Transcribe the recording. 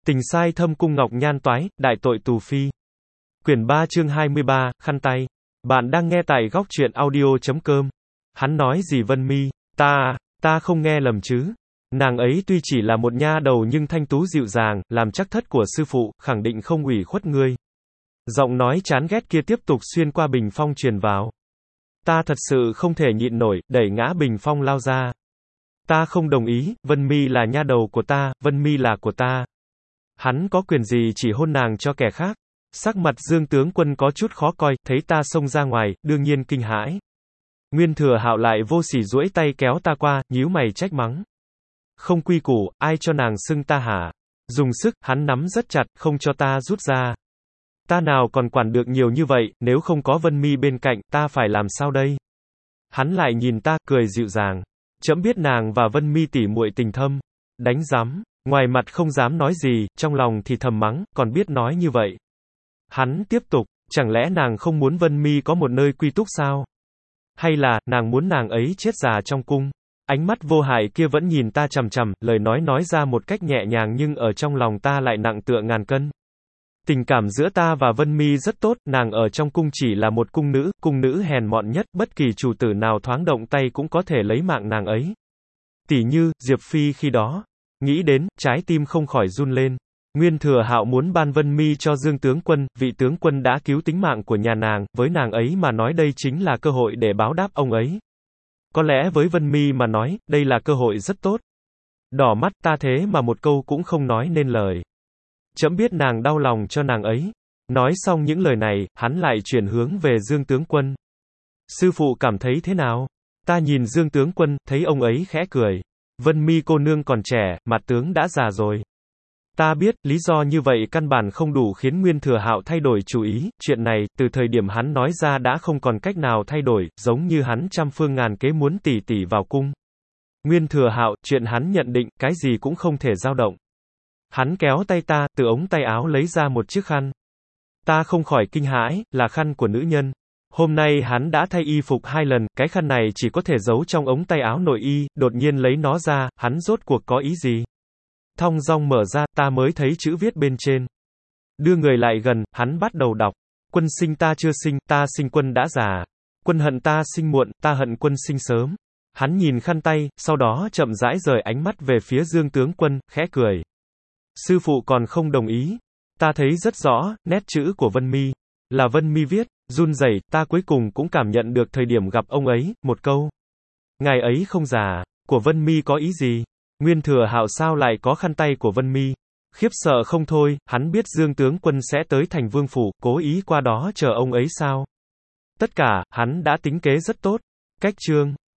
Tình sai thâm cung ngọc nhan toái, đại tội tù phi. Quyển 3 chương 23, khăn tay. Bạn đang nghe tại góc truyện audio.com. Hắn nói gì Vân Mi? Ta không nghe lầm chứ? Nàng ấy tuy chỉ là một nha đầu nhưng thanh tú dịu dàng, làm chắc thất của sư phụ, khẳng định không ủy khuất ngươi. Giọng nói chán ghét kia tiếp tục xuyên qua bình phong truyền vào. Ta thật sự không thể nhịn nổi, đẩy ngã bình phong lao ra. Ta không đồng ý, Vân Mi là nha đầu của ta, Vân Mi là của ta. Hắn có quyền gì chỉ hôn nàng cho kẻ khác? Sắc mặt Dương tướng quân có chút khó coi, thấy ta xông ra ngoài, đương nhiên kinh hãi. Nguyên Thừa Hạo lại vô sỉ duỗi tay kéo ta qua, nhíu mày trách mắng. Không quy củ, ai cho nàng xưng ta hả? Dùng sức, hắn nắm rất chặt, không cho ta rút ra. Ta nào còn quản được nhiều như vậy, nếu không có Vân Mi bên cạnh, ta phải làm sao đây? Hắn lại nhìn ta, cười dịu dàng. Trẫm biết nàng và Vân Mi tỉ muội tình thâm. Đánh rắm. Ngoài mặt không dám nói gì, trong lòng thì thầm mắng, còn biết nói như vậy. Hắn tiếp tục, chẳng lẽ nàng không muốn Vân Mi có một nơi quy túc sao? Hay là, nàng muốn nàng ấy chết già trong cung? Ánh mắt vô hại kia vẫn nhìn ta chằm chằm, lời nói ra một cách nhẹ nhàng nhưng ở trong lòng ta lại nặng tựa ngàn cân. Tình cảm giữa ta và Vân Mi rất tốt, nàng ở trong cung chỉ là một cung nữ hèn mọn nhất, bất kỳ chủ tử nào thoáng động tay cũng có thể lấy mạng nàng ấy. Tỷ như, Diệp Phi khi đó. Nghĩ đến, trái tim không khỏi run lên. Nguyên Thừa Hạo muốn ban Vân Mi cho Dương tướng quân, vị tướng quân đã cứu tính mạng của nhà nàng, với nàng ấy mà nói đây chính là cơ hội để báo đáp ông ấy. Có lẽ với Vân Mi mà nói, đây là cơ hội rất tốt. Đỏ mắt ta thế mà một câu cũng không nói nên lời. Trẫm biết nàng đau lòng cho nàng ấy. Nói xong những lời này, hắn lại chuyển hướng về Dương tướng quân. Sư phụ cảm thấy thế nào? Ta nhìn Dương tướng quân, thấy ông ấy khẽ cười. Vân Mi cô nương còn trẻ, mặt tướng đã già rồi. Ta biết, lý do như vậy căn bản không đủ khiến Nguyên Thừa Hạo thay đổi chủ ý, chuyện này, từ thời điểm hắn nói ra đã không còn cách nào thay đổi, giống như hắn trăm phương ngàn kế muốn tỷ tỷ vào cung. Nguyên Thừa Hạo, chuyện hắn nhận định, cái gì cũng không thể dao động. Hắn kéo tay ta, từ ống tay áo lấy ra một chiếc khăn. Ta không khỏi kinh hãi, là khăn của nữ nhân. Hôm nay hắn đã thay y phục 2 lần, cái khăn này chỉ có thể giấu trong ống tay áo nội y, đột nhiên lấy nó ra, hắn rốt cuộc có ý gì? Thong dong mở ra, ta mới thấy chữ viết bên trên. Đưa người lại gần, hắn bắt đầu đọc. Quân sinh ta chưa sinh, ta sinh quân đã già. Quân hận ta sinh muộn, ta hận quân sinh sớm. Hắn nhìn khăn tay, sau đó chậm rãi rời ánh mắt về phía Dương tướng quân, khẽ cười. Sư phụ còn không đồng ý. Ta thấy rất rõ, nét chữ của Vân Mi. Là Vân Mi viết, run rẩy, ta cuối cùng cũng cảm nhận được thời điểm gặp ông ấy, một câu. Ngài ấy không già, của Vân Mi có ý gì? Nguyên Thừa Hạo sao lại có khăn tay của Vân Mi? Khiếp sợ không thôi, hắn biết Dương tướng quân sẽ tới thành vương phủ, cố ý qua đó chờ ông ấy sao? Tất cả, hắn đã tính kế rất tốt. Cách chương